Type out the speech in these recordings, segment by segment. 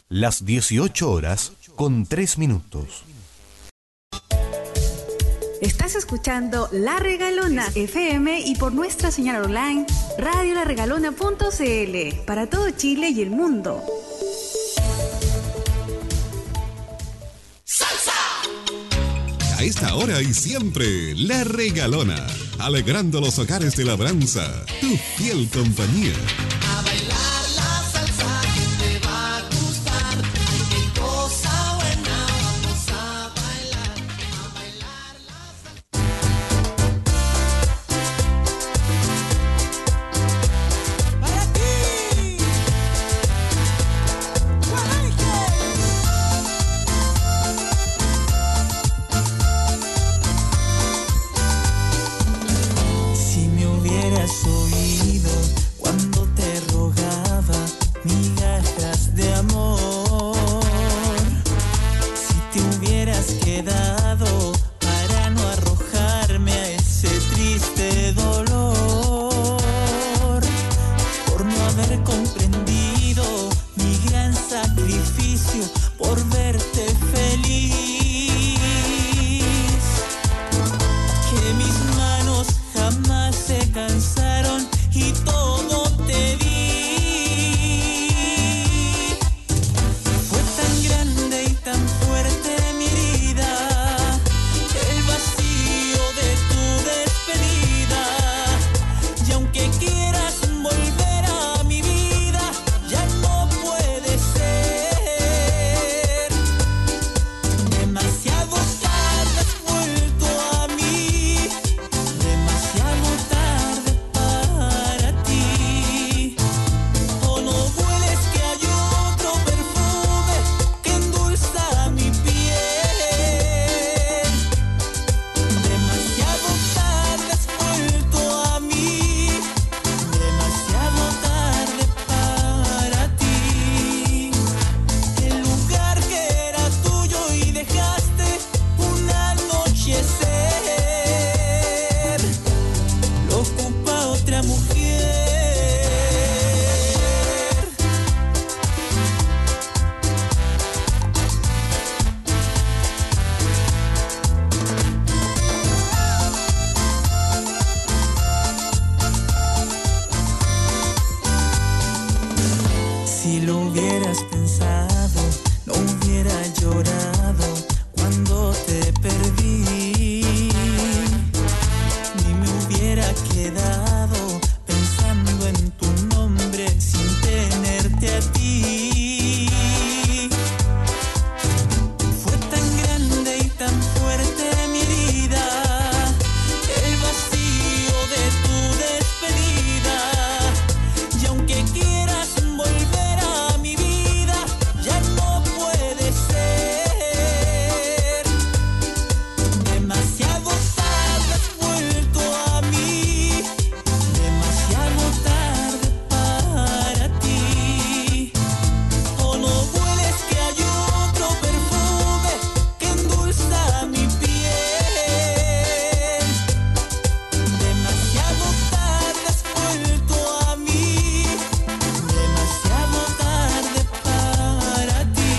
Las 18 horas con 3 minutos. Estás escuchando La Regalona FM y por nuestra señal online radiolaregalona.cl para todo Chile y el mundo. ¡Salsa! A esta hora y siempre, La Regalona, alegrando los hogares de labranza, tu fiel compañía. A bailar la salsa que te va a gustar, qué cosa buena, vamos a bailar la salsa. Para ti, si me hubieras oído cuando te rogaba migajas de amor, si te hubieras quedado para no arrojarme a ese triste dolor, por no haber comprendido mi gran sacrificio por verte feliz, que mis manos jamás se cansaron y todo te di. Fue tan grande y tan fuerte mi herida, el vacío de tu despedida, y aunque quieras volver a mi vida, ya no puede ser. Demasiado tarde has vuelto a mí, demasiado tarde para ti. Oh, no vueles que hay otro perfume que endulza mi piel. Demasiado tarde has vuelto a mí, demasiado tarde para ti. El lugar que era tuyo y dejaste un anochecer lo ocupa otra mujer. Si lo hubieras pensado, no hubiera llorado cuando te perdí, ni me hubiera quedado pensando en tu nombre sin tenerte a ti. Fue tan grande y tan fuerte mi herida, el vacío de tu despedida, y aunque quieras volver a mi vida, ya no puede ser. Demasiado tarde has vuelto a mí, demasiado tarde para ti. Oh, no vueles que hay otro perfume que endulza mi piel. Demasiado tarde has vuelto a mí, demasiado tarde para ti.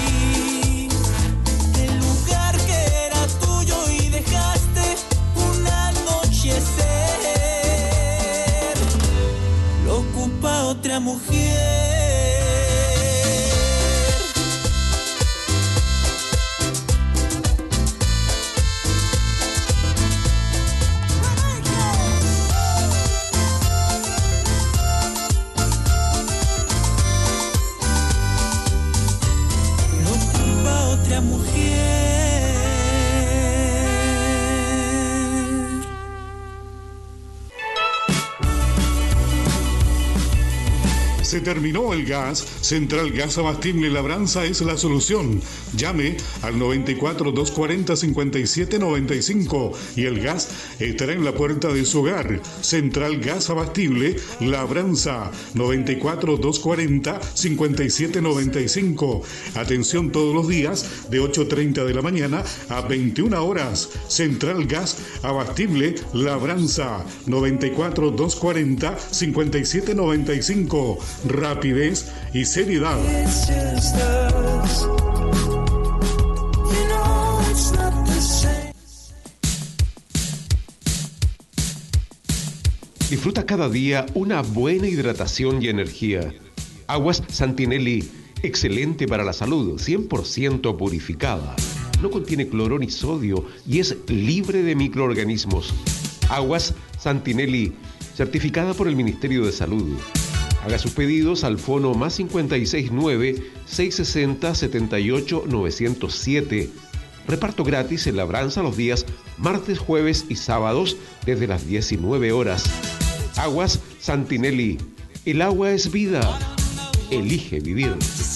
El lugar que era tuyo y dejaste un anochecer lo ocupa otra mujer. Lo ocupa otra mujer. Se terminó el gas. Central Gas Abastible Labranza es la solución. Llame al 94 240 57 95 y el gas estará en la puerta de su hogar. Central Gas Abastible Labranza, 94 240 57 95. Atención todos los días de 8:30 de la mañana a 21 horas. Central Gas Abastible Labranza, 94 240 57 95. rapidez y seriedad. Disfruta cada día una buena hidratación y energía. Aguas Santinelli, excelente para la salud, 100% purificada. No contiene cloro ni sodio y es libre de microorganismos. Aguas Santinelli, certificada por el Ministerio de Salud. Haga sus pedidos al fono más 569-660-78-907. Reparto gratis en Labranza los días martes, jueves y sábados desde las 19 horas. Aguas Santinelli. El agua es vida. Elige vivir.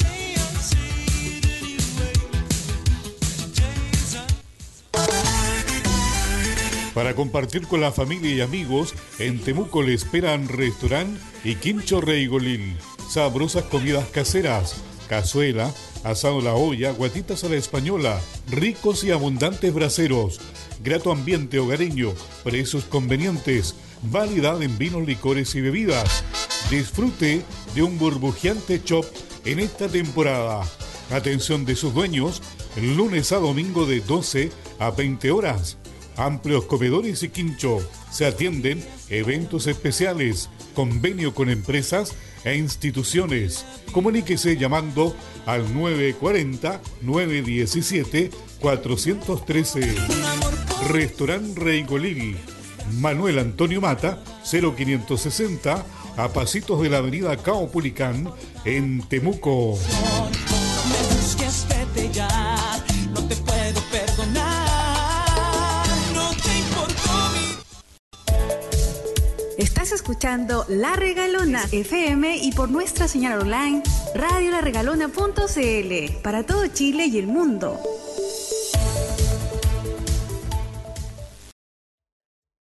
Para compartir con la familia y amigos, en Temuco le esperan restaurante y Quincho Reigolil. Sabrosas comidas caseras, cazuela, asado a la olla, guatitas a la española, ricos y abundantes braseros, grato ambiente hogareño, precios convenientes, variedad en vinos, licores y bebidas. Disfrute de un burbujeante shop en esta temporada. Atención de sus dueños, lunes a domingo de 12 a 20 horas. Amplios comedores y quincho. Se atienden eventos especiales, convenio con empresas e instituciones. Comuníquese llamando al 940-917-413. Restaurante Reigolil. Manuel Antonio Mata, 0560, a pasitos de la avenida Caupolicán, en Temuco. Me busques, vete ya, no te puedo perdonar, no te importó mi... Estás escuchando La Regalona FM y por nuestra señal online radiolaregalona.cl para todo Chile y el mundo.